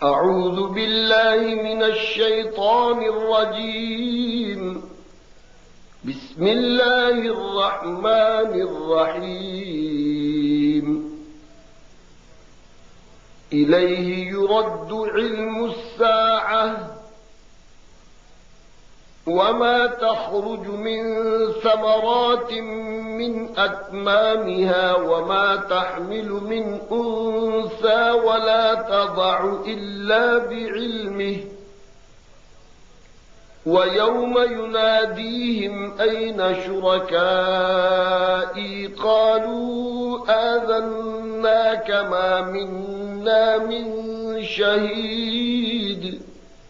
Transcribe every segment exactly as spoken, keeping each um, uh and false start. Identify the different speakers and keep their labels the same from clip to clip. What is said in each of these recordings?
Speaker 1: أعوذ بالله من الشيطان الرجيم. بسم الله الرحمن الرحيم. إليه يرد علم الساعة وما تخرج من ثمرات من أكمامها وما تحمل من أنثى ولا تضع إلا بعلمه ويوم يناديهم أين شركائي قالوا آذناك ما منا من شهيد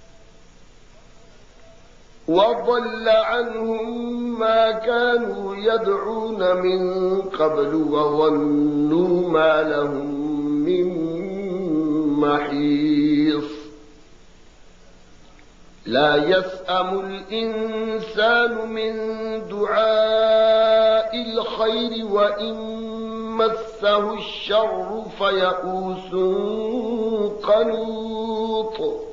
Speaker 1: وضل عنهم ما كانوا يدعون من قبل وظنوا ما لهم من محيص. لا يسأم الإنسان من دعاء الخير وإن مسه الشر فيئوس قنوط.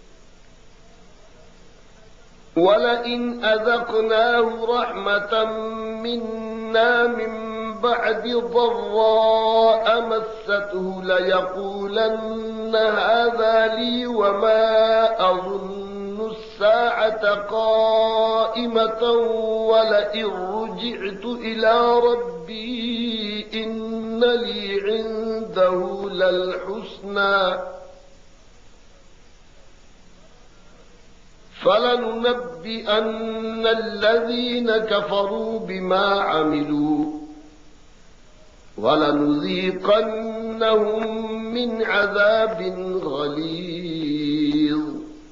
Speaker 1: ولئن أذقناه رحمة منا من بعد ضراء مسته ليقولن هذا لي وما أظن الساعة قائمة ولئن رجعت إلى ربي إن لي عنده للحسنى فلننبئن الذين كفروا بما عملوا ولنذيقنهم من عذاب غليظ.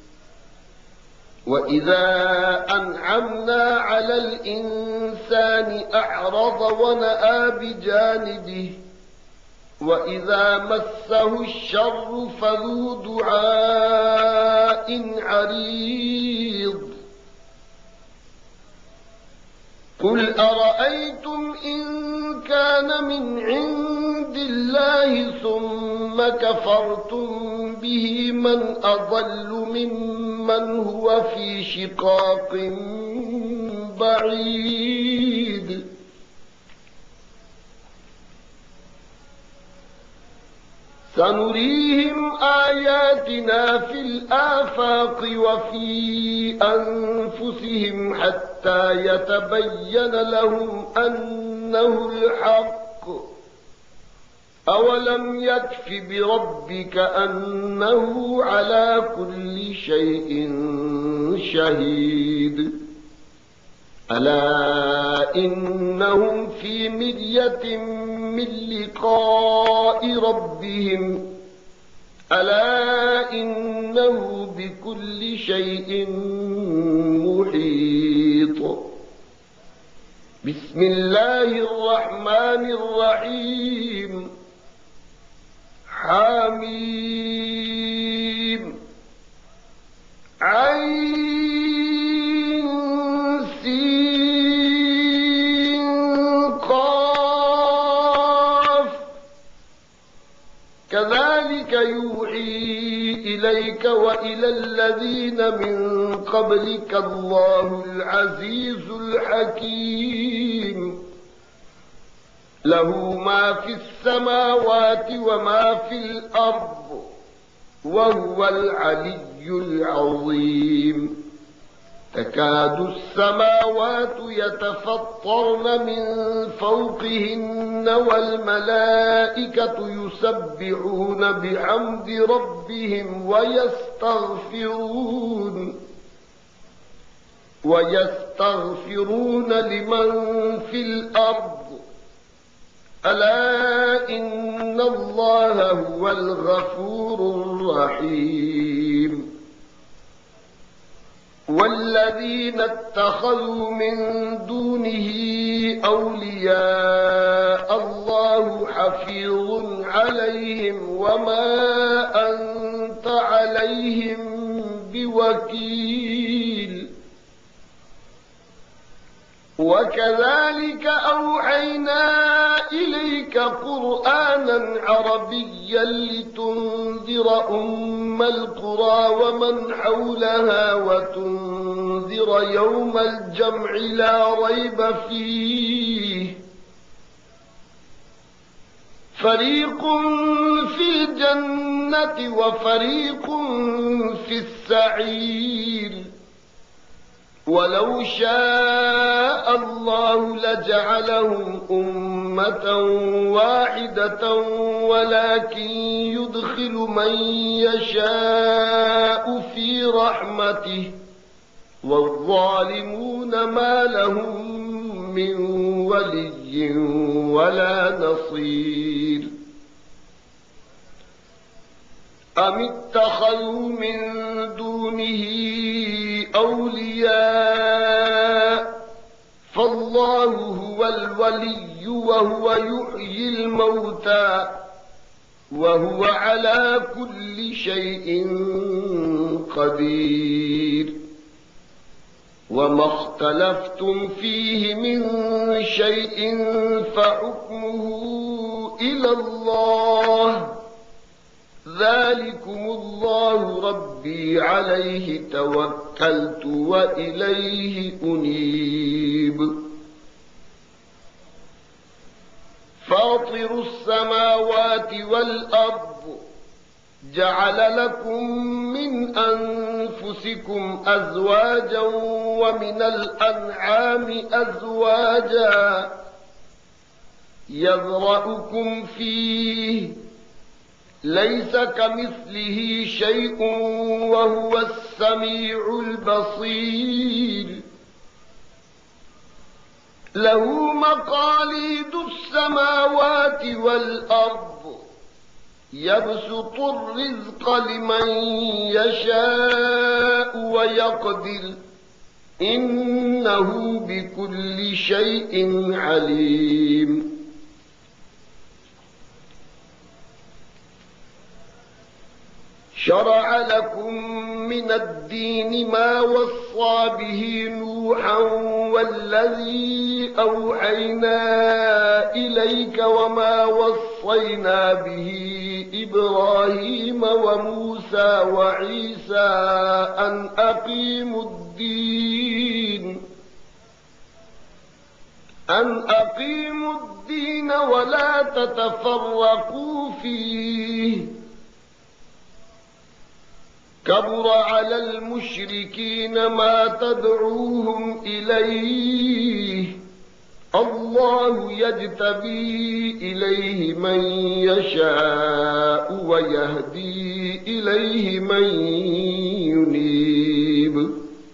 Speaker 1: وإذا أنعمنا على الإنسان أعرض ونأى بجانبه وإذا مسه الشر فذو دعاء عريض. قل أرأيتم إن كان من عند الله ثم كفرتم به من أضل ممن هو في شقاق بعيد. سنريهم آياتنا في الآفاق وفي أنفسهم حتى يتبين لهم أنه الحق. أولم يكف بربك أنه على كل شيء شهيد. ألا إنهم في مرية من لقاء ربهم ألا إنه بكل شيء محيط. بسم الله الرحمن الرحيم. حميم عين كذلك يوحي إليك وإلى الذين من قبلك الله العزيز الحكيم. له ما في السماوات وما في الأرض وهو العلي العظيم. تكاد السماوات يتفطرن من فوقهن والملائكة يسبحون بحمد ربهم ويستغفرون ويستغفرون لمن في الأرض ألا إن الله هو الغفور الرحيم. والذين اتخذوا من دونه أولياء الله حفيظ عليهم وما أنت عليهم بوكيل. وكذلك أوحينا إليك قرآنا عربيا لتنذر أم القرى ومن حولها وتنذر يوم الجمع لا ريب فيه فريق في الجنة وفريق في السعير ولو شاء الله لجعلهم أمة واحدة ولكن يدخل من يشاء في رحمته والظالمون ما لهم من ولي ولا نصير أم اتخذوا من دونه أولياء فالله هو الولي وهو يحيي الموتى وهو على كل شيء قدير وما اختلفتم فيه من شيء فحكمه إلى الله ذلكم الله ربي عليه توكلت وإليه أنيب فاطر السماوات والأرض جعل لكم من أنفسكم أزواجا ومن الأنعام أزواجا يذرأكم فيه ليس كمثله شيء وهو السميع البصير له مقاليد السماوات والأرض يبسط الرزق لمن يشاء ويقدر إنه بكل شيء عليم شرع لكم من الدين ما وصى به نوحا والذي أوحينا إليك وما وصينا به إبراهيم وموسى وعيسى أن أقيموا الدين أن أقيموا الدين ولا تتفرقوا فيه كبر على المشركين ما تدعوهم إليه الله يجتبي إليه من يشاء ويهدي إليه من ينيب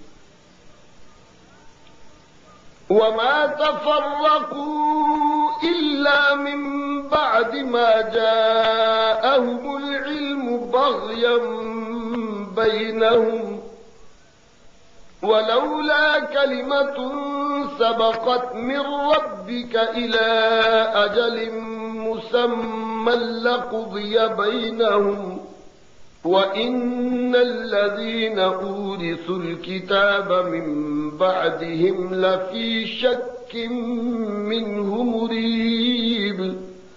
Speaker 1: وما تفرقوا إلا من بعد ما جاءهم العلم بغيا بينهم ولولا كلمة سبقت من ربك إلى أجل مسمى لقضي بينهم وإن الذين أورثوا الكتاب من بعدهم لفي شك منه مريب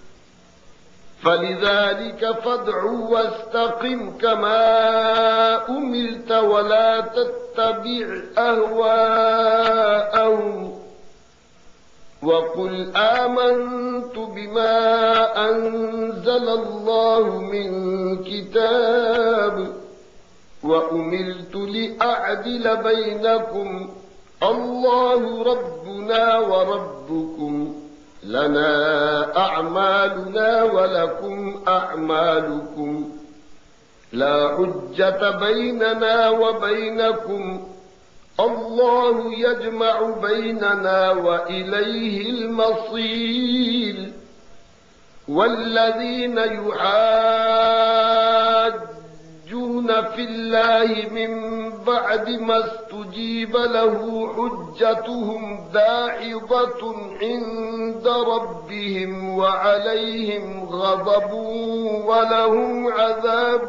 Speaker 1: فلذلك فادع واستقم كما أمرت ولا تتبع أهواءهم وقل آمنت بما أنزل الله من كتاب وأمرت لأعدل بينكم الله ربنا وربكم لنا أعمالنا ولكم أعمالكم لا حجة بيننا وبينكم الله يجمع بيننا وإليه المصير والذين يحاجون في الله من بعد ما استجيب له حجتهم داحضة عند ربهم وعليهم غضب ولهم عذاب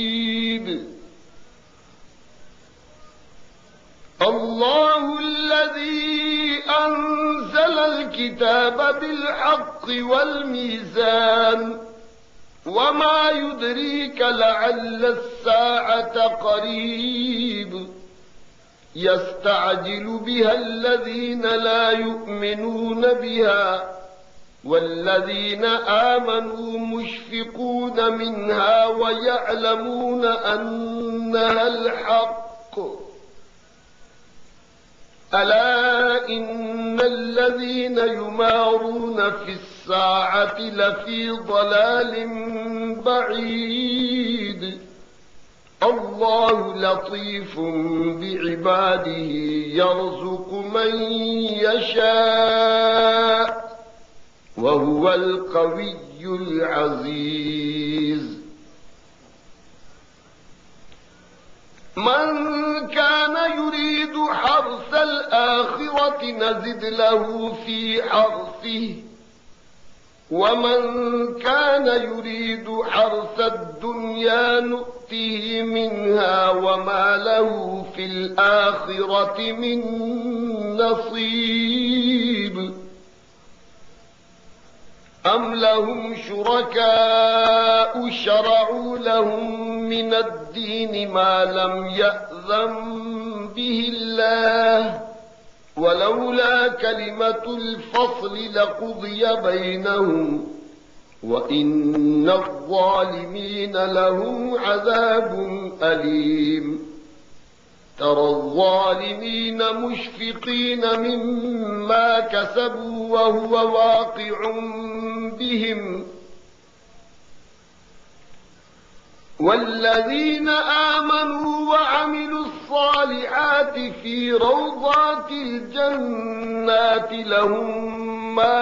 Speaker 1: شديد الله الذي الذي أنزل الكتاب بالحق والميزان وما يدريك لعل الساعة قريب يستعجل بها الذين لا يؤمنون بها والذين آمنوا مشفقون منها ويعلمون أنها الحق ألا إن الذين يمارون في الساعة لفي ضلال بعيد الله لطيف بعباده يرزق من يشاء وهو القوي العزيز من كان يريد حرث الآخرة نزد له في حرثه ومن كان يريد حرث الدنيا نؤته منها وما له في الآخرة من نصيب أم لهم شركاء شرعوا لهم من الدين ما لم يأذن به الله ولولا كلمة الفصل لقضي بينهم وإن الظالمين لهم عذاب أليم ترى الظالمين مشفقين مما كسبوا وهو واقع بهم والذين آمنوا وعملوا الصالحات في روضات الجنات لهم ما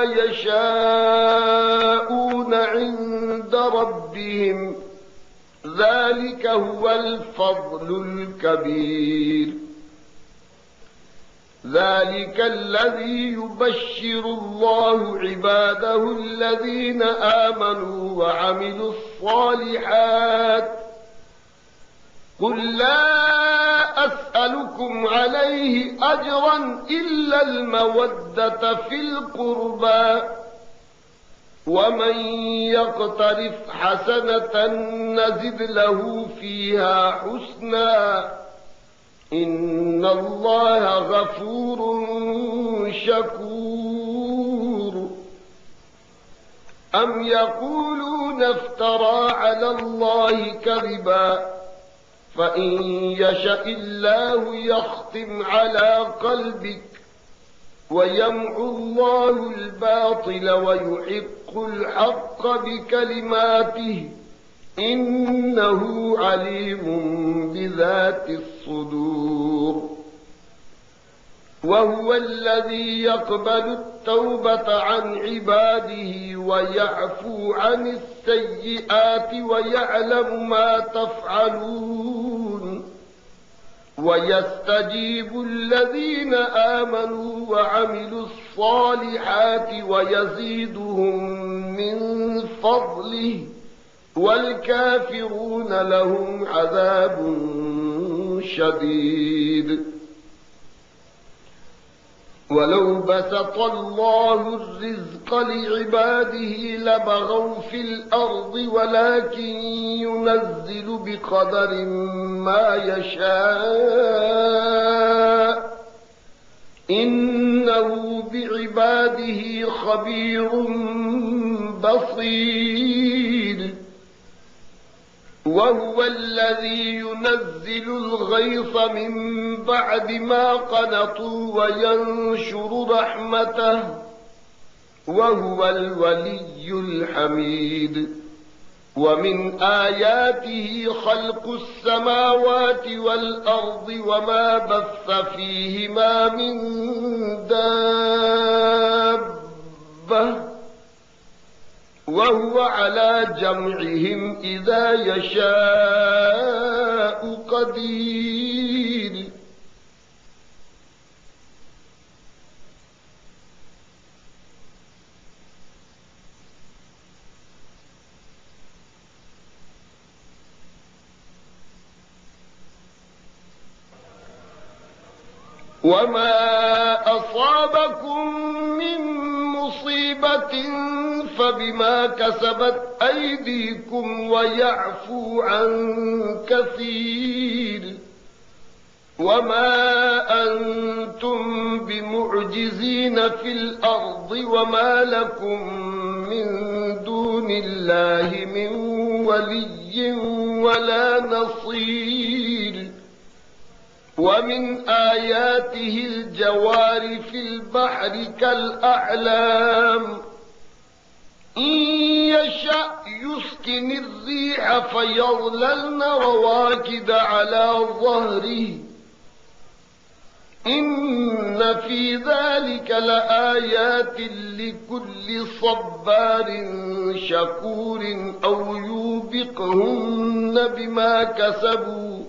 Speaker 1: يشاءون عند ربهم ذلك هو الفضل الكبير ذلك الذي يبشر الله عباده الذين آمنوا وعملوا الصالحات قل لا أسألكم عليه أجرا إلا المودة في القربى ومن يقترف حسنة نزد له فيها حسنا إن الله غفور شكور أم يقولون افترى على الله كذبا فإن يشأ الله يختم على قلبك ويمحو الله الباطل ويحق الحق بكلماته إنه عليم بذات الصدور وهو الذي يقبل التوبة عن عباده ويعفو عن السيئات ويعلم ما تفعلون ويستجيب الذين آمنوا وعملوا الصالحات ويزيدهم من فضله والكافرون لهم عذاب شديد ولو بسط الله الرزق لعباده لبغوا في الأرض ولكن ينزل بقدر ما يشاء إنه بعباده خبير بصير وهو الذي ينزل الغيث من بعد ما قنطوا وينشر رحمته وهو الولي الحميد ومن آياته خلق السماوات والأرض وما بث فيهما من دابة وهو على جمعهم إذا يشاء قدير وما أصابكم من مصيبة فبما كسبت أيديكم ويعفو عن كثير وما أنتم بمعجزين في الأرض وما لكم من دون الله من ولي ولا نصير ومن آياته الجوار في البحر كالأعلام إن يشأ يسكن الريح فيظللن رواكد على ظهره إن في ذلك لآيات لكل صبار شكور أو يوبقهن بما كسبوا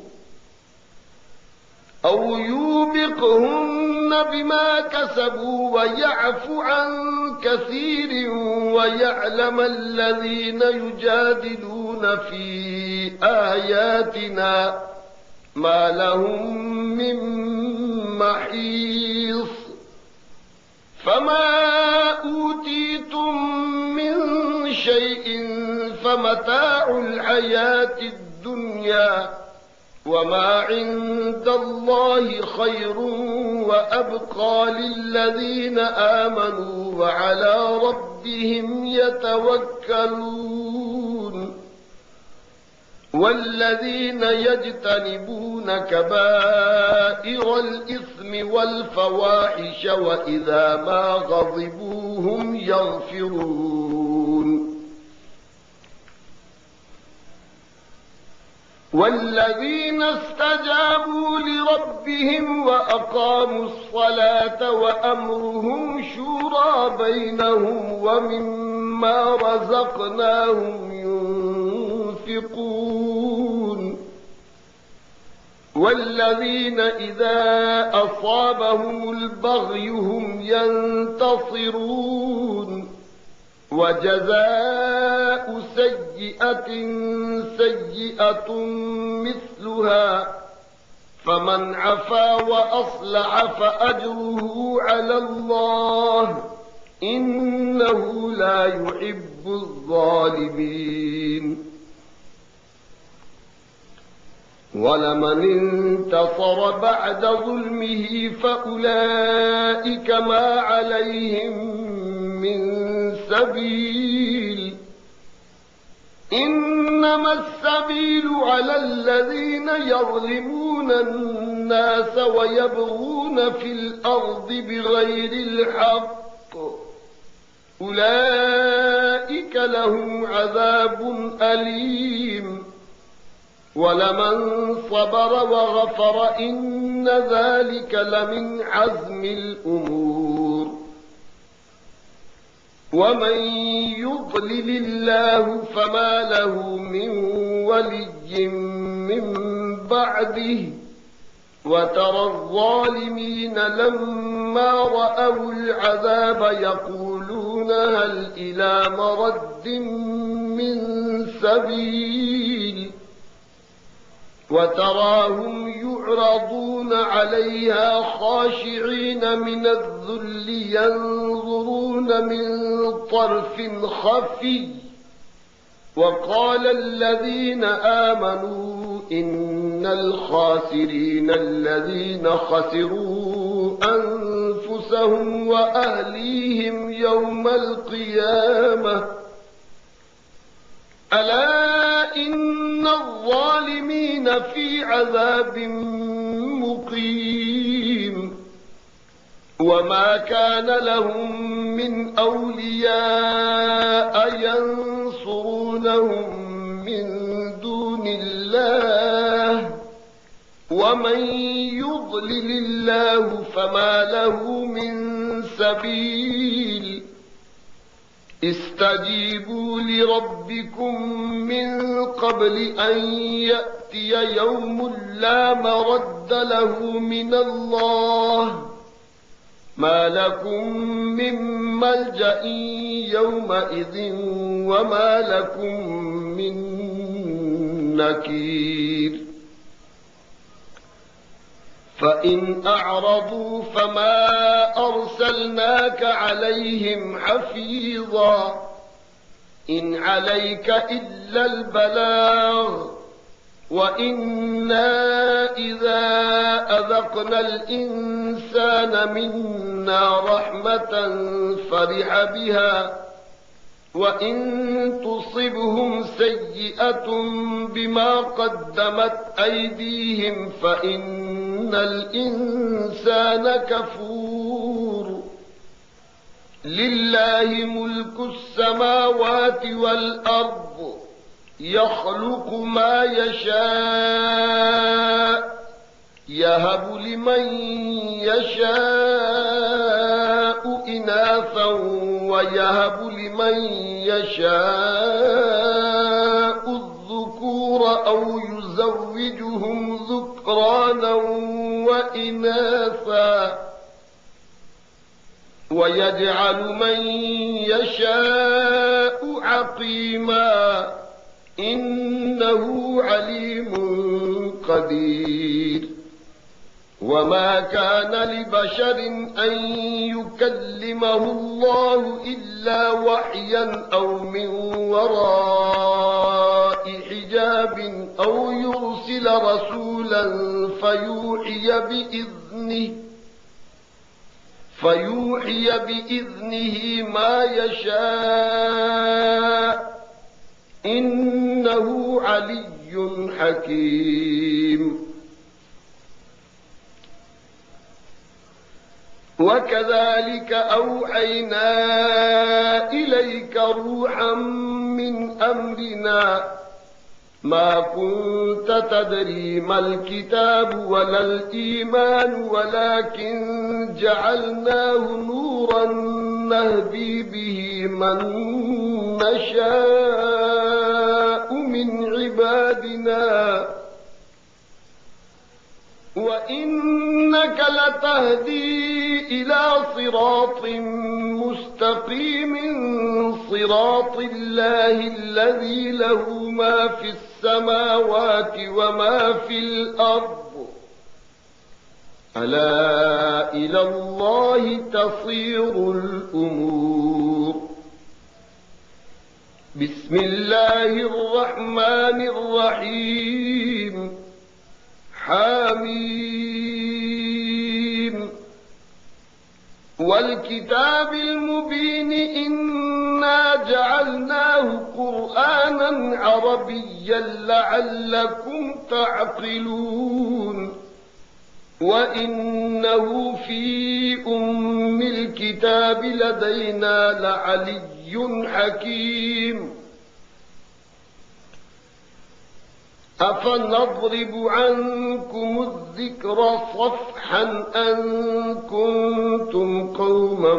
Speaker 1: أو يوبقهن بما كسبوا ويعفو عن كثير ويعلم الذين يجادلون في آياتنا ما لهم من محيص فما أوتيتم من شيء فمتاع الحياة الدنيا وما عند الله خير وأبقى للذين آمنوا وعلى ربهم يتوكلون والذين يجتنبون كبائر الإثم والفواحش وإذا ما غضبوا هم يغفرون والذين استجابوا لربهم وأقاموا الصلاة وأمرهم شورى بينهم ومما رزقناهم ينفقون والذين إذا أصابهم البغي هم ينتصرون وجزاء سيئة سيئة مثلها فمن عفا وأصلح فأجره على الله إنه لا يحب الظالمين ولمن انتصر بعد ظلمه فأولئك ما عليهم من سبيل إنما السبيل على الذين يظلمون الناس ويبغون في الأرض بغير الحق أولئك لهم عذاب أليم ولمن صبر وغفر إن ذلك لمن عزم الأمور ومن يضلل الله فما له من ولي من بعده وترى الظالمين لما رأوا العذاب يقولون هل إلى مرد من سبيل وتراهم يعرضون عليها خاشعين من الذل ينظرون من طرف خفي وقال الذين آمنوا إن الخاسرين الذين خسروا أنفسهم وأهليهم يوم القيامة ألا إن الظالمين في عذاب مقيم وما كان لهم من أولياء ينصرونهم من دون الله ومن يضلل الله فما له من سبيل استجيبوا لربكم من قبل أن يأتي يوم لا مرد له من الله ما لكم من ملجأ يومئذ وما لكم من نكير فإن أعرضوا فما أرسلناك عليهم حفيظا إن عليك إلا البلاغ وإنا إذا أذقنا الإنسان منا رحمة فرح بها وإن تصبهم سيئة بما قدمت أيديهم فإن الإنسان كفور لله ملك السماوات والأرض يخلق ما يشاء يهب لمن يشاء إناثا ويهب لمن يشاء الذكور أو يزوجهم ذكرانا وإناثا ويجعل من يشاء عقيما إنه عليم قدير وما كان لبشر أن يكلمه الله إلا وحيا أو من وراء حجاب أو يرسل رسولا فيوحي بإذنه فيوحي بإذنه ما يشاء إنه علي حكيم وكذلك أوحينا إليك روحا من أمرنا ما كنت تدري ما الكتاب ولا الإيمان ولكن جعلناه نورا نهدي به من نشاء من عبادنا وإنك لتهدي إلى صراط مستقيم صراط الله الذي له ما في السماوات وما في الأرض ألا إلى الله تصير الأمور بسم الله الرحمن الرحيم حميم والكتاب المبين إنا جعلناه قرآنا عربيا لعلكم تعقلون وإنه في أم الكتاب لدينا لعلي حكيم أفنضرب عنكم الذكر صفحا أن كنتم قوما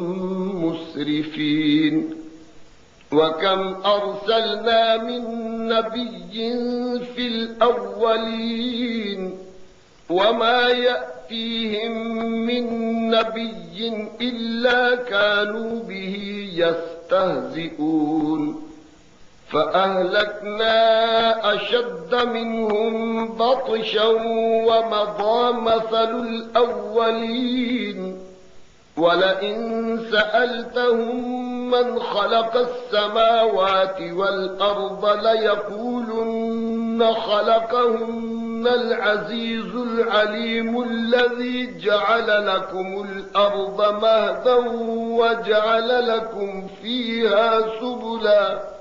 Speaker 1: مسرفين وكم أرسلنا من نبي في الأولين وما يأتيهم من نبي إلا كانوا به يستهزئون فأهلكنا أشد منهم بطشا ومضى مثل الأولين ولئن سألتهم من خلق السماوات والأرض ليقولن خلقهن العزيز العليم الذي جعل لكم الأرض مهدا وجعل لكم فيها سبلا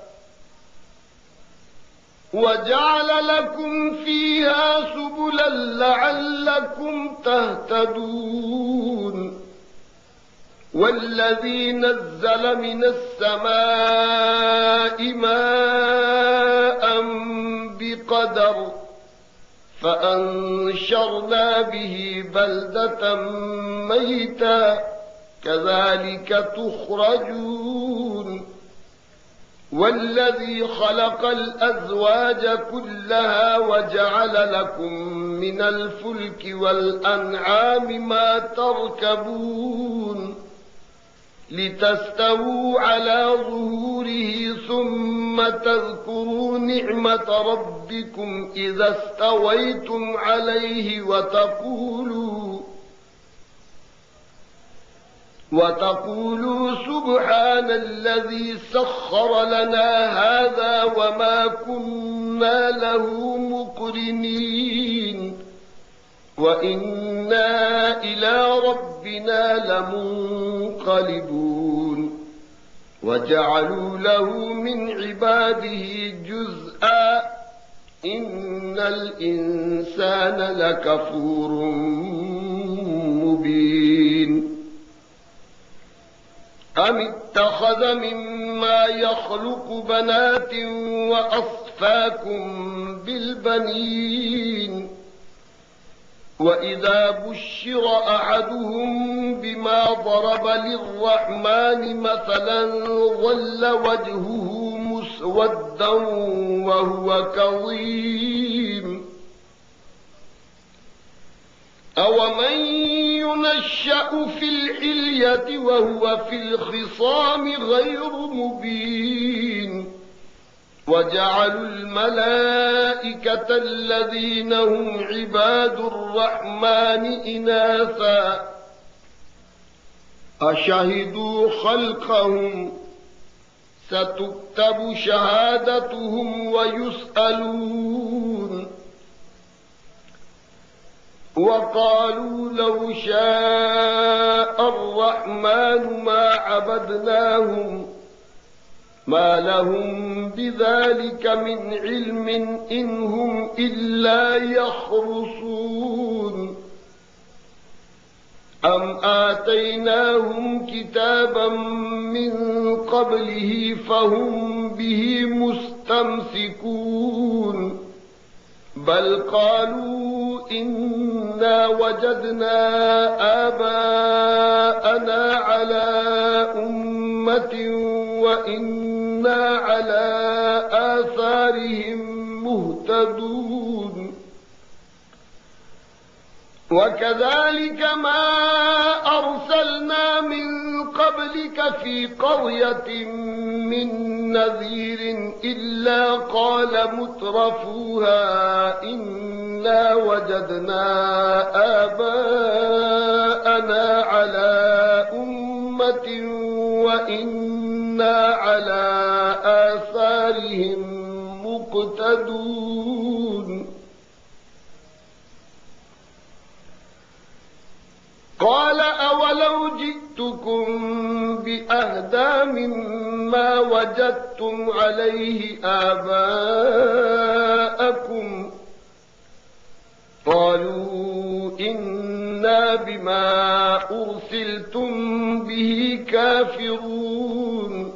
Speaker 1: وجعل لكم فيها سبلا لعلكم تهتدون والذي نزل من السماء ماء بقدر فأنشرنا به بلدة ميتا كذلك تخرجون والذي خلق الأزواج كلها وجعل لكم من الفلك والأنعام ما تركبون لتستووا على ظهوره ثم تذكروا نعمة ربكم إذا استويتم عليه وتقولوا وتقولوا سبحان الذي سخر لنا هذا وما كنا له مقرنين وإنا إلى ربنا لمنقلبون وجعلوا له من عباده جزءا إن الإنسان لكفور مبين أم اتخذ مما يخلق بنات وأصفاكم بالبنين وإذا بشر أحدهم بما ضرب للرحمن مثلا ظل وجهه مسودا وهو كظيم أومن ينشأ في الحلية وهو في الخصام غير مبين وجعلوا الملائكة الذين هم عباد الرحمن إناثا أشهدوا خلقهم ستكتب شهادتهم ويسألون وقالوا لو شاء الرحمن ما عبدناهم ما لهم بذلك من علم إن هم إلا يخرصون أم آتيناهم كتابا من قبله فهم به مستمسكون بل قالوا إنا وجدنا آباءنا على أمة وإنا على آثارهم مهتدون وكذلك ما أرسلنا من قبلك في قرية من نذير إلا قال مترفوها إنا وجدنا آباءنا على أمة وإنا على آثارهم مقتدون قال أولو جئتكم بأهدى مما وجدتم عليه آباءكم قالوا إنا بما أرسلتم به كافرون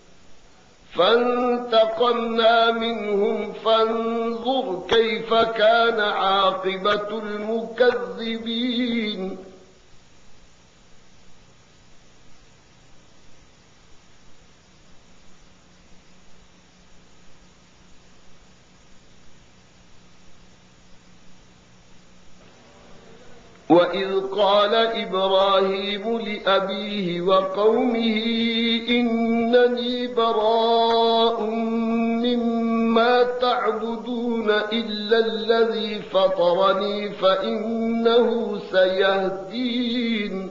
Speaker 1: فانتقمنا منهم فانظر كيف كان عاقبة المكذبين وإذ قال إبراهيم لأبيه وقومه إنني براء مما تعبدون إلا الذي فطرني فإنه سيهدين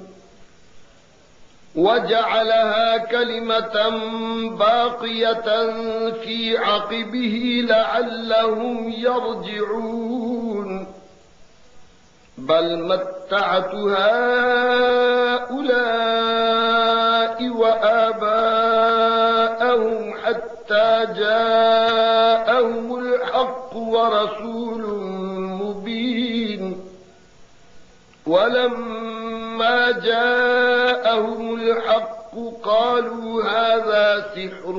Speaker 1: وجعلها كلمة باقية في عقبه لعلهم يرجعون بل متعت هؤلاء وآباءهم حتى جاءهم الحق ورسول مبين ولما جاءهم الحق قالوا هذا سحر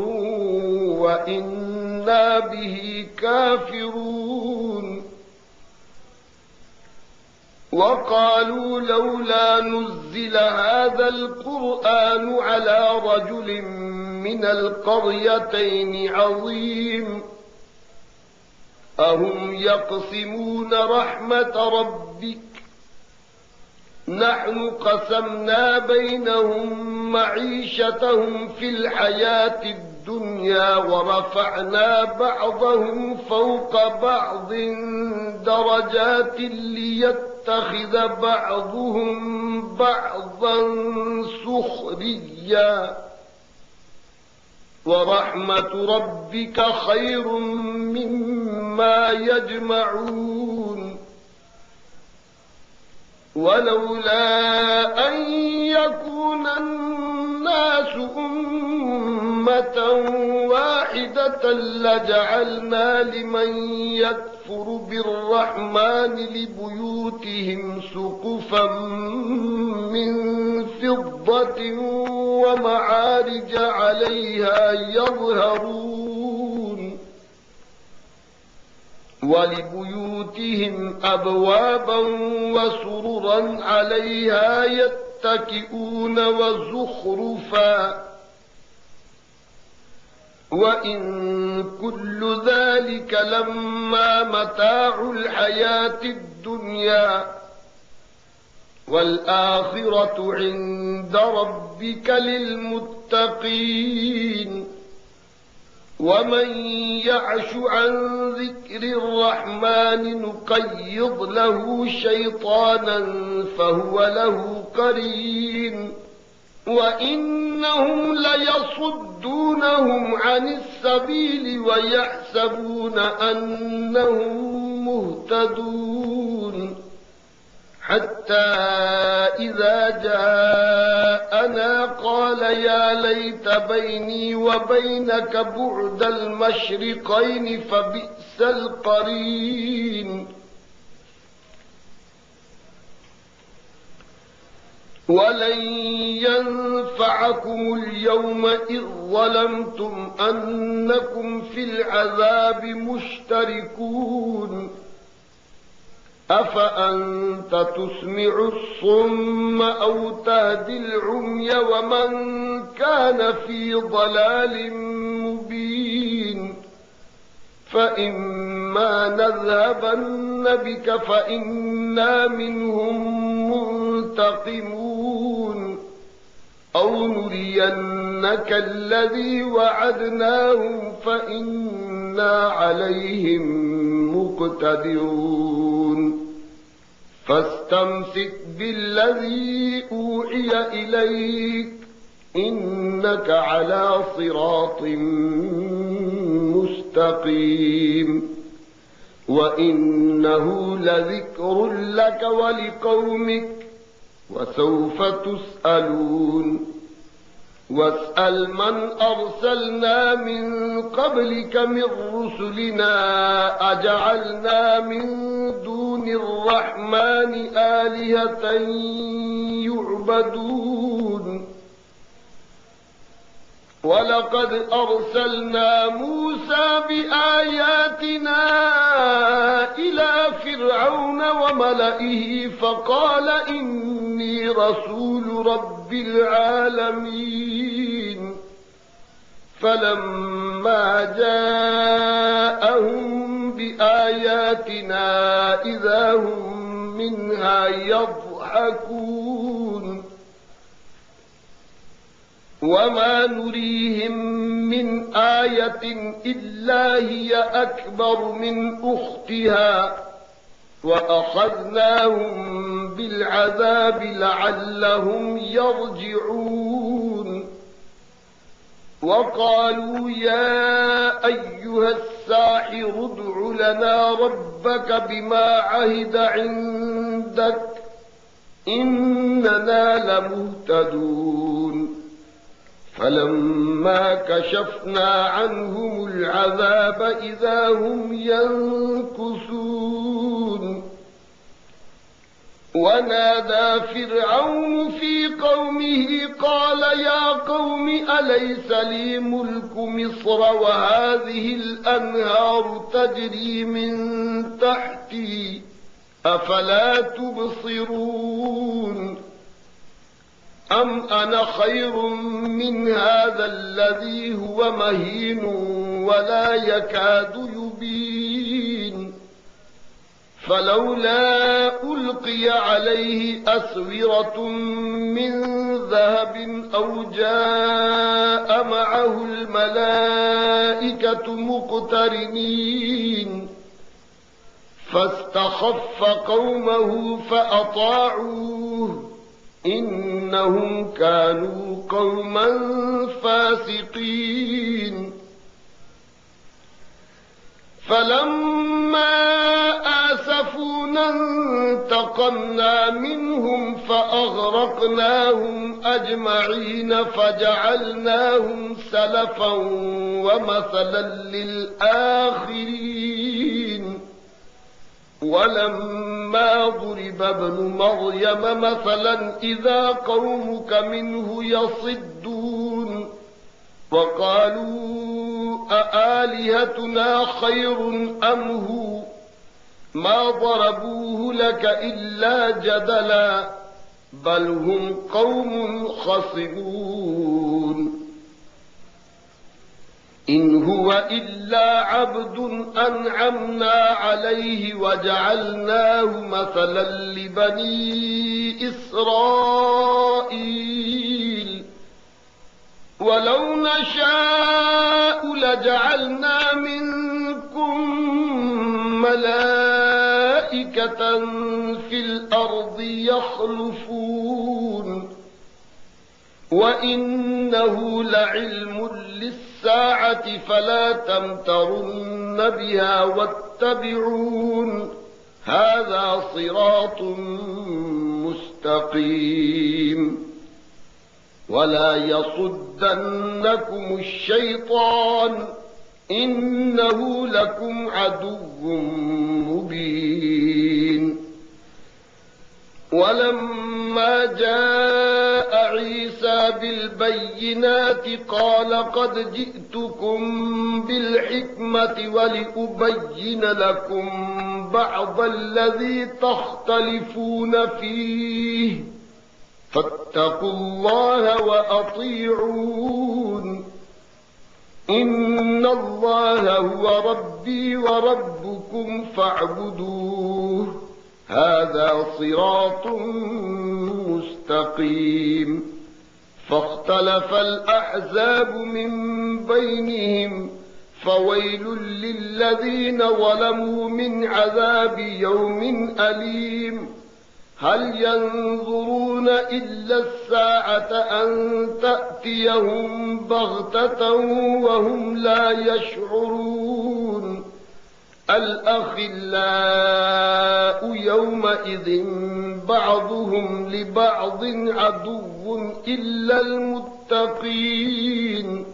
Speaker 1: وإنا به كافرون وقالوا لولا نزل هذا القرآن على رجل من القريتين عظيم أهم يقسمون رحمة ربك نحن قسمنا بينهم معيشتهم في الحياة الدنيا ورفعنا بعضهم فوق بعض درجات ليتخذ بعضهم بعضا سخريا ورحمة ربك خير مما يجمعون ولولا أن يكون الناس أمة واحدة لجعلنا لمن يكفر بالرحمن لبيوتهم سقفا من فضة ومعارج عليها يظهرون ولبيوتهم أبوابا وسررا عليها يتكئون وزخرفا وإن كل ذلك لما متاع الحياة الدنيا والآخرة عند ربك للمتقين ومن يعش عن ذكر الرحمن نقيض له شيطانا فهو له قرين وإنهم ليصدونهم عن السبيل ويحسبون أنهم مهتدون حتى إذا جاءنا قال يا ليت بيني وبينك بعد المشرقين فبئس القرين ولن ينفعكم اليوم إذ ظلمتم أنكم في العذاب مشتركون أفأنت تسمع الصم أو تهدي العمي ومن كان في ضلال مبين فإما نذهبن بك فإنا منهم منتقمون أو نرينك الذي وعدناهم فإنا عليهم مقتدرون فاستمسك بالذي أوحي إليك إنك على صراط مستقيم وإنه لذكر لك ولقومك وسوف تسألون واسأل من أرسلنا من قبلك من رسلنا أجعلنا من دون الرحمن آلهة يعبدون ولقد أرسلنا موسى بآياتنا إلى فرعون وملئه فقال إني رسول رب العالمين فلما جاءهم بآياتنا إذا هم منها يضحكون وما نريهم من آية إلا هي أكبر من أختها وأخذناهم بالعذاب لعلهم يرجعون وقالوا يا أيها الساحر ادع لنا ربك بما عهد عندك إننا لمهتدون فلما كشفنا عنهم العذاب إذا هم ينكثون ونادى فرعون في قومه قال يا قوم أليس لي ملك مصر وهذه الأنهار تجري من تحتي أفلا تبصرون أم أنا خير من هذا الذي هو مهين ولا يكاد يبين فلولا ألقي عليه أسورة من ذهب أو جاء معه الملائكة مقترنين فاستخف قومه فأطاعوه إنهم كانوا قوما فاسقين فلما آسفونا انتقمنا منهم فأغرقناهم أجمعين فجعلناهم سلفا ومثلا للآخرين ولما ضرب ابن مريم مثلا إذا قومك منه يصدون وقالوا أآلهتنا خير أم هو ما ضربوه لك إلا جدلا بل هم قوم خصمون إن هو إلا عبد أنعمنا عليه وجعلناه مثلا لبني إسرائيل ولو نشاء لجعلنا منكم ملائكة في الأرض يخلفون وإنه لعلم للساعة فلا تمترن بها واتبعون هذا صراط مستقيم ولا يصدنكم الشيطان إنه لكم عدو مبين ولما جاء عيسى بالبينات قال قد جئتكم بالحكمة ولأبين لكم بعض الذي تختلفون فيه فاتقوا الله وأطيعون إن الله هو ربي وربكم فاعبدوه هذا صراط مستقيم فاختلف الأحزاب من بينهم فويل للذين ظلموا من عذاب يوم أليم هل ينظرون إلا الساعة أن تأتيهم بغتة وهم لا يشعرون الأخلاء يومئذ بعضهم لبعض عدو إلا المتقين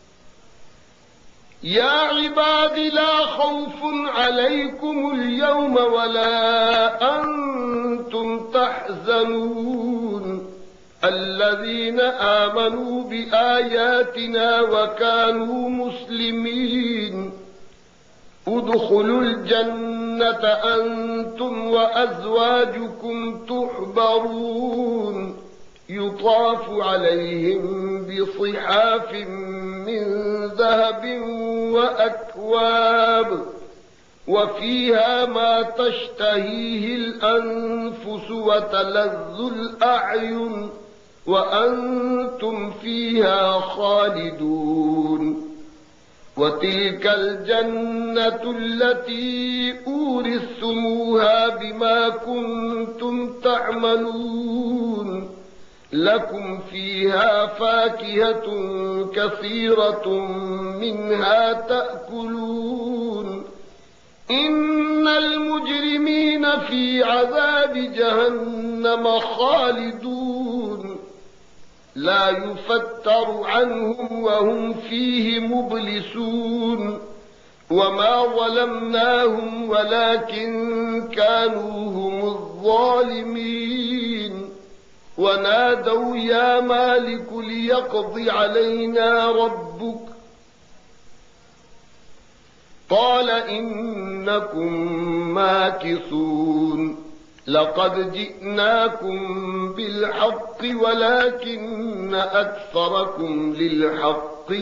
Speaker 1: يا عباد لا خوف عليكم اليوم ولا أنتم تحزنون الذين آمنوا بآياتنا وكانوا مسلمين ادخلوا الجنة أنتم وأزواجكم تحبرون يطاف عليهم بصحاف من ذهب وأكواب وفيها ما تشتهيه الأنفس وتلذ الأعين وأنتم فيها خالدون وتلك الجنة التي أورثتموها بما كنتم تعملون لكم فيها فاكهة كثيرة منها تأكلون إن المجرمين في عذاب جهنم خالدون لا يفتر عنهم وهم فيه مبلسون وما ظلمناهم ولكن كانوا هم الظالمين ونادوا يا مالك ليقض علينا ربك قال إنكم ماكثون لقد جئناكم بالحق ولكن أكثركم للحق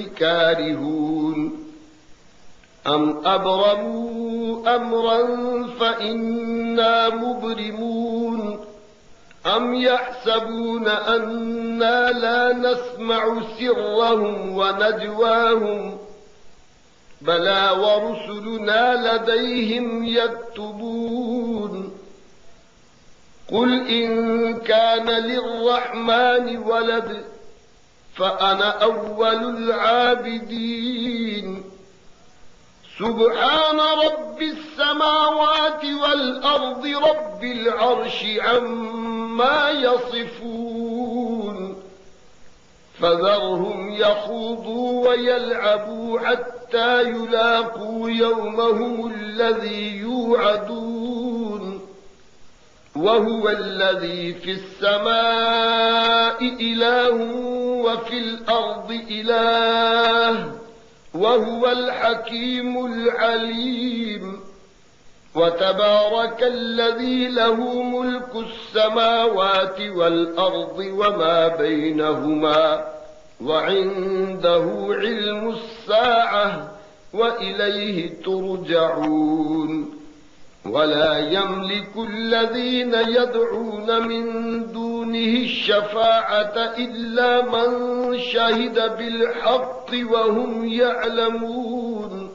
Speaker 1: كارهون أم أبرموا أمرا فإن إنا مبرمون أم يحسبون أنا لا نسمع سرهم ونجواهم بلى ورسلنا لديهم يكتبون قل إن كان للرحمن ولد فأنا أول العابدين سبحان رب السماوات والأرض رب العرش عما يصفون فذرهم يخوضوا ويلعبوا حتى يلاقوا يومهم الذي يوعدون وهو الذي في السماء إله وفي الأرض إله وهو الحكيم العليم وتبارك الذي له ملك السماوات والأرض وما بينهما وعنده علم الساعة وإليه ترجعون ولا يملك الذين يدعون من دونه الشفاعة إلا من شهد بالحق وهم يعلمون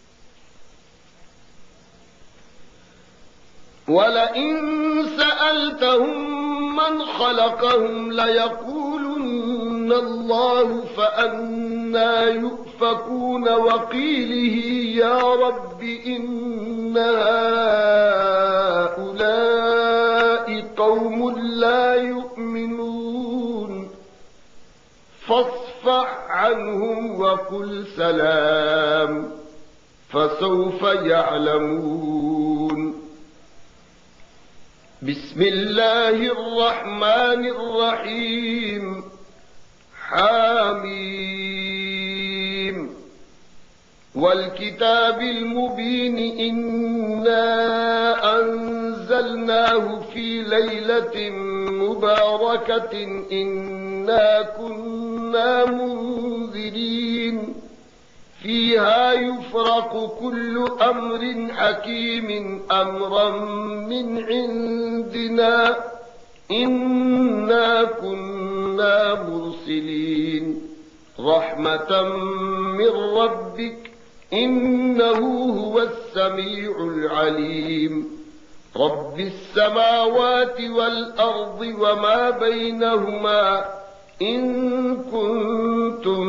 Speaker 1: ولئن سألتهم من خلقهم ليقولن الله فأنى يؤفكون وقيله يا رب إن هؤلاء قوم لا يؤمنون فاصفح عنهم وقل سلام فسوف يعلمون بسم الله الرحمن الرحيم حميم والكتاب المبين إنا أنزلناه في ليلة مباركة إنا كنا منذرين فيها يفرق كل أمر حكيم أمرا من عندنا إنا كنا مرسلين رحمة من ربك إنه هو السميع العليم رب السماوات والأرض وما بينهما إن كنتم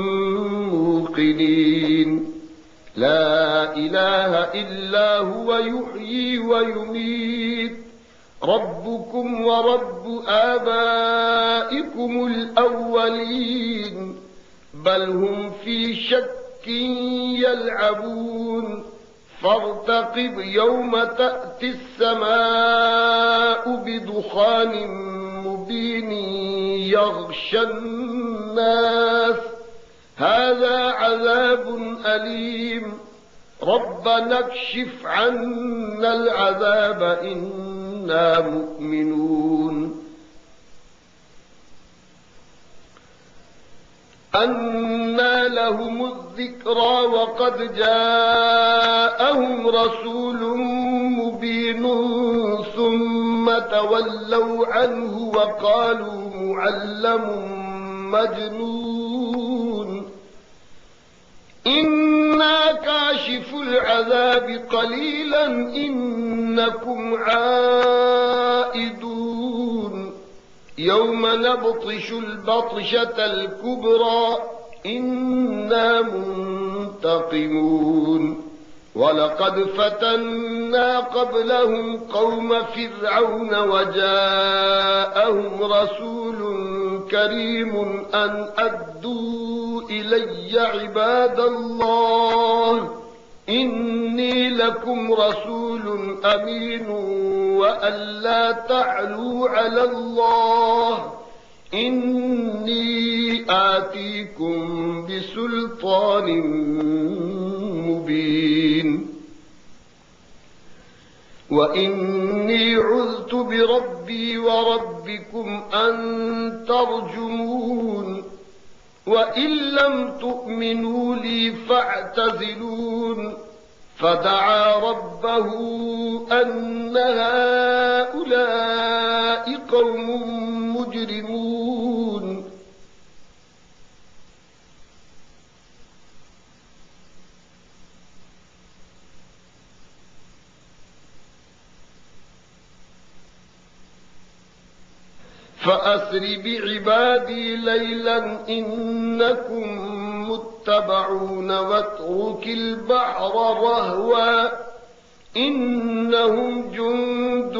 Speaker 1: موقنين لا إله إلا هو يحيي ويميت ربكم ورب آبائكم الأولين بل هم في شك يلعبون فارتقب يوم تأتي السماء بدخان مبين يغشى الناس هذا عذاب أليم ربنا اكشف عنا العذاب إنا مؤمنون أنى لهم الذكرى وقد جاءهم رسول مبين ثم تولوا عنه وقالوا معلم مجنون إنا كاشف العذاب قليلا إنكم عائدون يوم نبطش البطشة الكبرى إنا منتقمون ولقد فتنا قبلهم قوم فرعون وجاءهم رسول كريم أن أدوا إلي عباد الله إني لكم رسول أمين وأن لا تعلوا على الله إني آتيكم بسلطان مبين وإني عذت بربي وربكم أن ترجمون وإن لم تؤمنوا لي فاعتزلون فدعا ربه أن هؤلاء قوم مجرمون فأسر بعبادي ليلا إنكم متبعون واترك البحر رهوا إنهم جند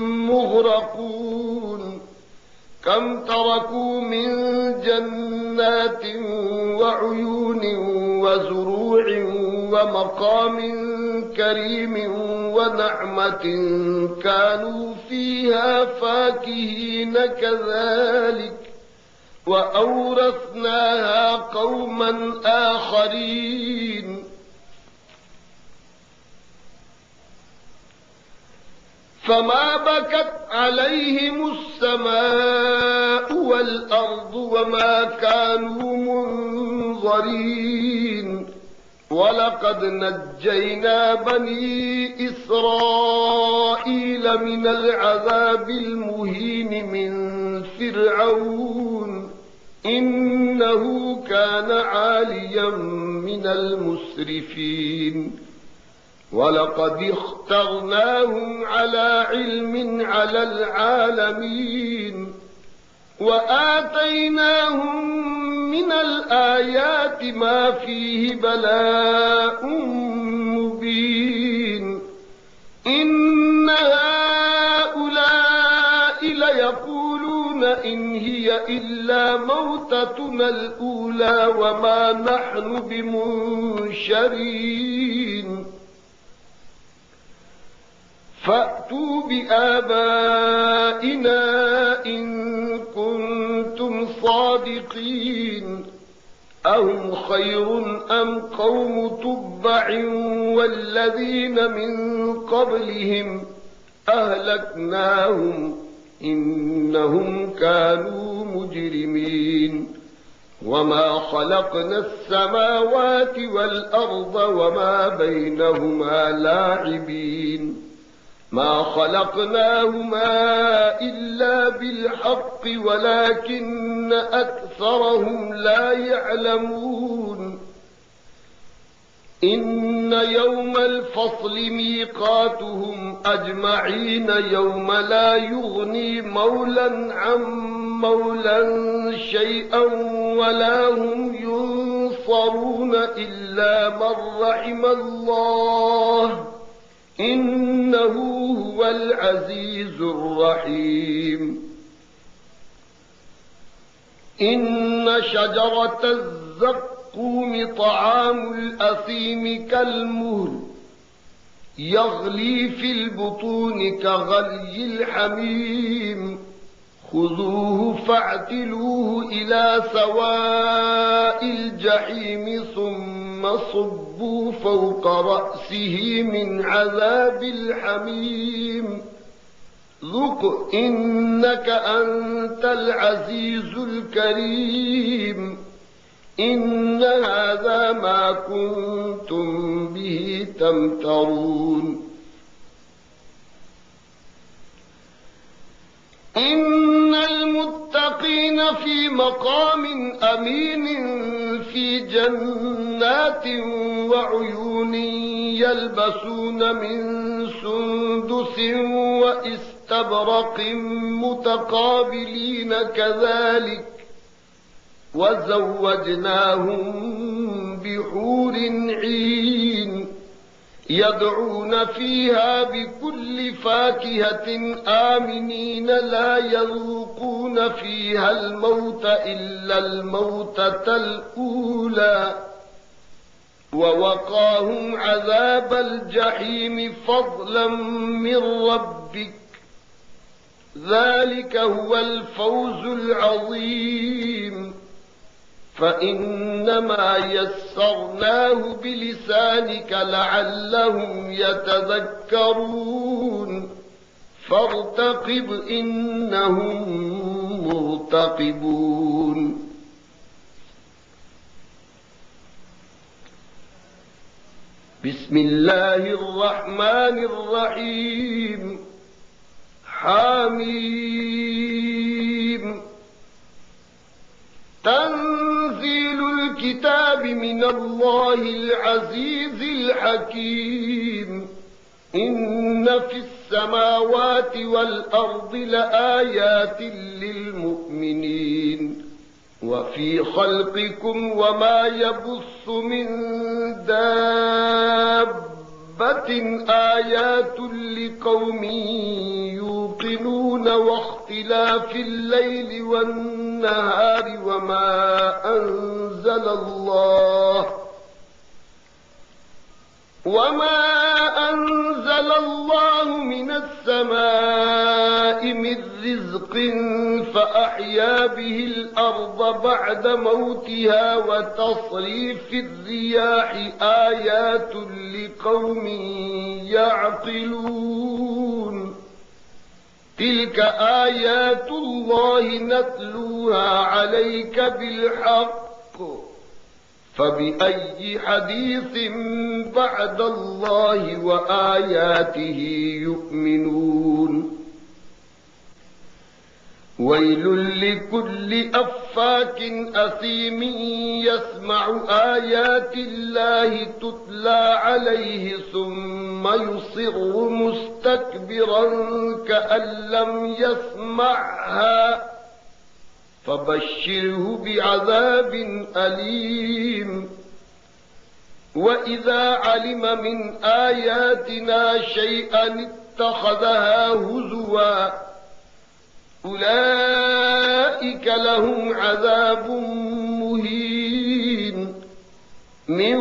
Speaker 1: مغرقون كم تركوا من جنات وعيون وزروع ومقام كريم ونعمة كانوا فيها فاكهين كذلك وأورثناها قوما آخرين فما بكت عليهم السماء والأرض وما كانوا منظرين ولقد نجينا بني إسرائيل من العذاب المهين من فرعون إنه كان عاليا من المسرفين ولقد اخترناهم على علم على العالمين وآتيناهم من الآيات ما فيه بلاء مبين إن هؤلاء ليقولون إن هي إلا موتتنا الأولى وما نحن بمنشرين فأتوا بآبائنا إن كنتم صادقين أهم خير أم قوم تبع والذين من قبلهم أهلكناهم إنهم كانوا مجرمين وما خلقنا السماوات والأرض وما بينهما لاعبين ما خلقناهما إلا بالحق ولكن أكثرهم لا يعلمون إن يوم الفصل ميقاتهم أجمعين يوم لا يغني مولا عن مولا شيئا ولا هم ينصرون إلا من رحم الله إنه هو العزيز الرحيم إن شجرة الزقوم طعام الأثيم كالمهل يغلي في البطون كغلي الحميم خذوه فاعتلوه إلى سواء الجحيم ثم صبوا فوق رأسه من عذاب الحميم ذق إنك أنت العزيز الكريم إن هذا ما كنتم به تمترون إن المتقين في مقام أمين في جنات وعيون يلبسون من سندس وإستبرق متقابلين كذلك وزوجناهم بحور عين يدعون فيها بكل فاكهة آمنين لا يذوقون فيها الموت إلا الموتة الأولى ووقاهم عذاب الجحيم فضلا من ربك ذلك هو الفوز العظيم فإنما يسرناه بلسانك لعلهم يتذكرون فارتقب إنهم بسم الله الرحمن الرحيم حميم تنزيل الكتاب من الله العزيز الحكيم إن في السماوات والأرض لآيات للمؤمنين وفي خلقكم وما يبث من دابة آيات لقوم يوقنون واختلاف الليل والنهار وما أنزل الله وما أنزل الله من السماء من رزق فأحيا به الأرض بعد موتها وتصريف الرياح آيات لقوم يعقلون تلك آيات الله نتلوها عليك بالحق فبأي حديث بعد الله وآياته يؤمنون ويل لكل أفاك أثيم يسمع آيات الله تتلى عليه ثم يصر مستكبرا كأن لم يسمعها فبشره بعذاب أليم وإذا علم من آياتنا شيئا اتخذها هزوا أولئك لهم عذاب مهين من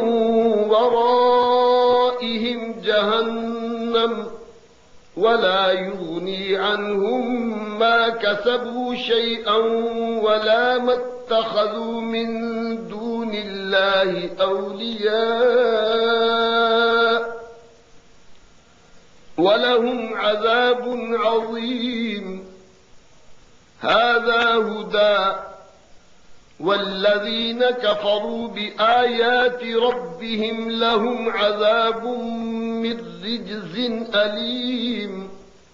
Speaker 1: ورائهم جهنم ولا يغني عنهم ما كسبوا شيئا ولا ما اتخذوا من دون الله أولياء ولهم عذاب عظيم هذا هدى والذين كفروا بآيات ربهم لهم عذاب من رجز أليم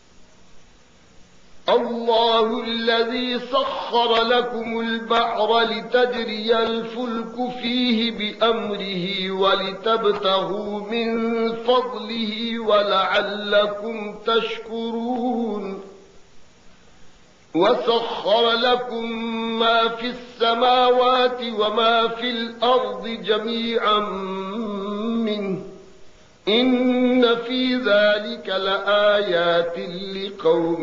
Speaker 1: الله الذي سخر لكم البحر لتجري الفلك فيه بأمره ولتبتغوا من فضله ولعلكم تشكرون وسخر لكم ما في السماوات وما في الأرض جميعا منه إن في ذلك لآيات لقوم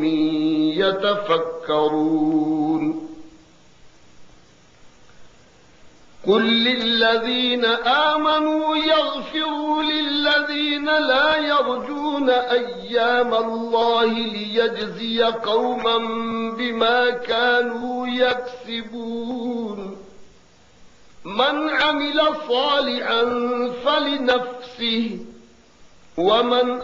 Speaker 1: يتفكرون قل للذين آمنوا يغفروا للذين لا يرجون أيام الله ليجزي قوما بما كانوا يكسبون من عمل صالحا فلنفسه ومن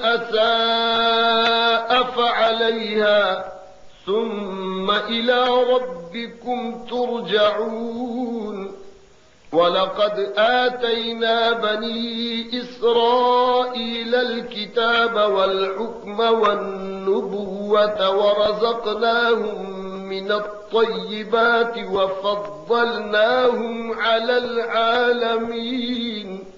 Speaker 1: أساء فعليها ثم إلى ربكم ترجعون ولقد آتينا بني إسرائيل الكتاب والحكم والنبوة ورزقناهم من الطيبات وفضلناهم على العالمين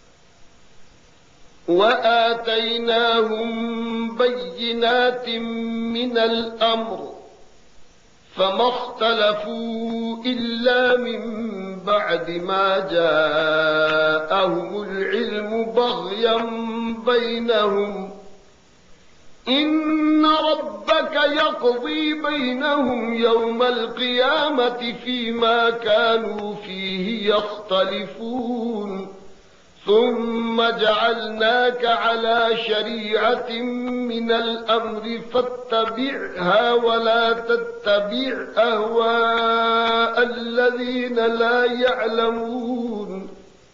Speaker 1: وآتيناهم بينات من الأمر فما اختلفوا إلا من بعد ما جاءهم العلم بغيا بينهم إن ربك يقضي بينهم يوم القيامة فيما كانوا فيه يختلفون ثم جعلناك على شريعة من الأمر فاتبعها ولا تتبع أهواء الذين لا يعلمون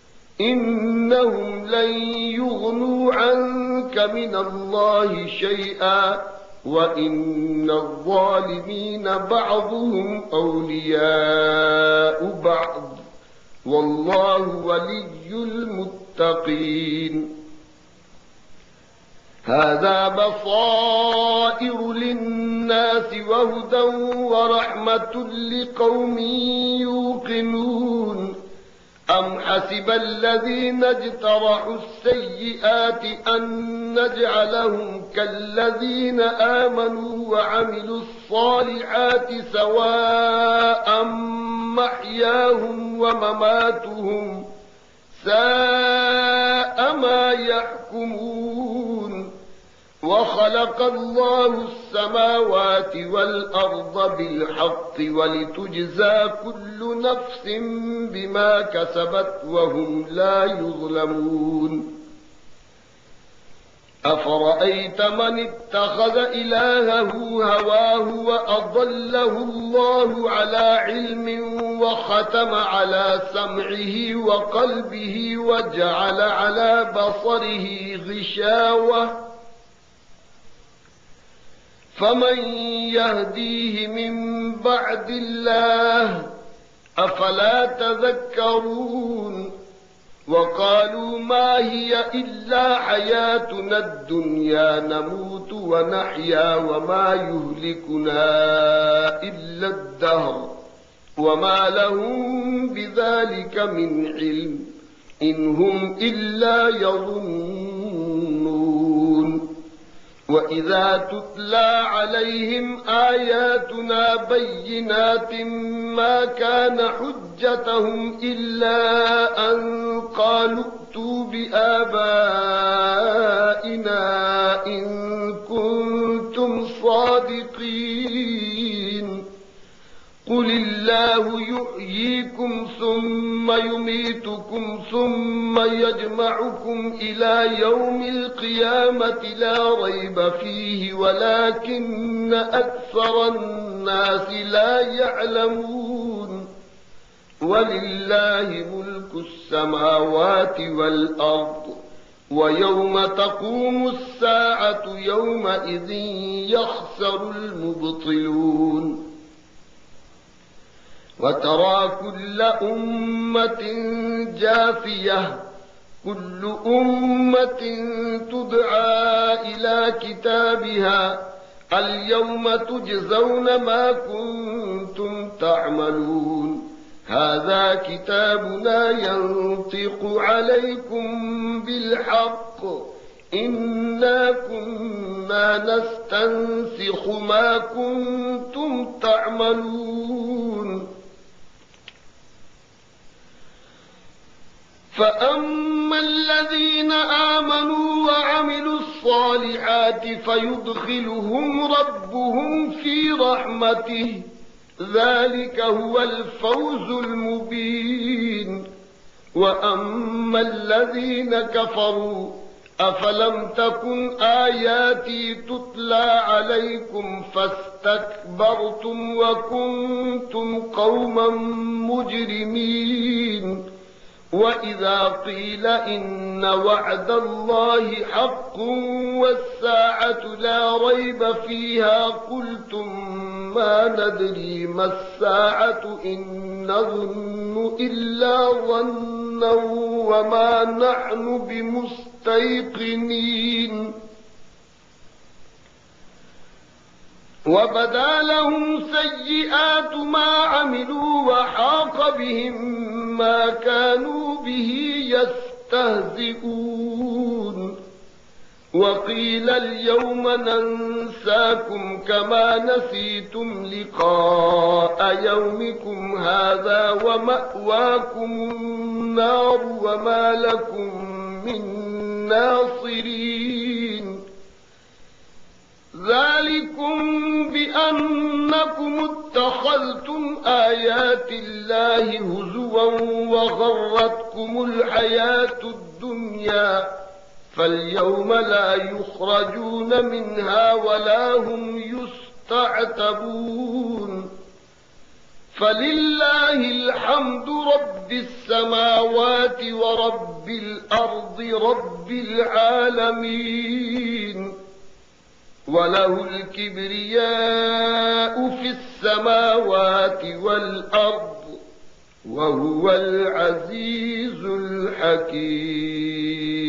Speaker 1: إنهم لن يغنوا عنك من الله شيئا وإن الظالمين بعضهم أولياء بعض والله ولي المتقين هذا بصائر للناس وهدى ورحمة لقوم يوقنون أم حسب الذين اجترحوا السيئات أن نجعلهم كالذين آمنوا وعملوا الصالحات سواء محياهم ومماتهم ساء ما يحكمون وخلق الله السماوات والأرض بالحق ولتجزى كل نفس بما كسبت وهم لا يظلمون أفرأيت من اتخذ إلهه هواه وأضله الله على علم وختم على سمعه وقلبه وجعل على بصره غشاوة فمن يهديه من بعد الله أفلا تذكرون وقالوا ما هي إلا حياتنا الدنيا نموت ونحيا وما يهلكنا إلا الدهر وما لهم بذلك من علم إن هم إلا يظنون وإذا تتلى عليهم آياتنا بينات ما كان حجتهم إلا أن قالوا ائتوا بآبائنا إن كنتم صادقين قل الله يحييكم ثم يميتكم ثم يجمعكم إلى يوم القيامة لا ريب فيه ولكن أكثر الناس لا يعلمون ولله ملك السماوات والأرض ويوم تقوم الساعة يومئذ يخسر المبطلون وترى كل أمة جاثية كل أمة تدعى إلى كتابها اليوم تجزون ما كنتم تعملون هذا كتابنا ينطق عليكم بالحق إنا كنا نستنسخ ما كنتم تعملون فأما الذين آمنوا وعملوا الصالحات فيدخلهم ربهم في رحمته ذلك هو الفوز المبين وأما الذين كفروا أفلم تكن آياتي تتلى عليكم فاستكبرتم وكنتم قوما مجرمين وإذا قيل إن وعد الله حق والساعة لا ريب فيها قلتم ما ندري ما الساعة إن نظن إلا ظنا وما نحن بمستيقنين وبدا لهم سيئات ما عملوا وحاق بهم ما كانوا به يستهزئون وقيل اليوم ننساكم كما نسيتم لقاء يومكم هذا ومأواكم النار وما لكم من ناصرين ذلكم بأنكم اتخذتم آيات الله هزوا وغرتكم الحياة الدنيا فاليوم لا يخرجون منها ولا هم يستعتبون فلله الحمد رب السماوات ورب الأرض رب العالمين وله الكبرياء في السماوات والأرض وهو العزيز الحكيم.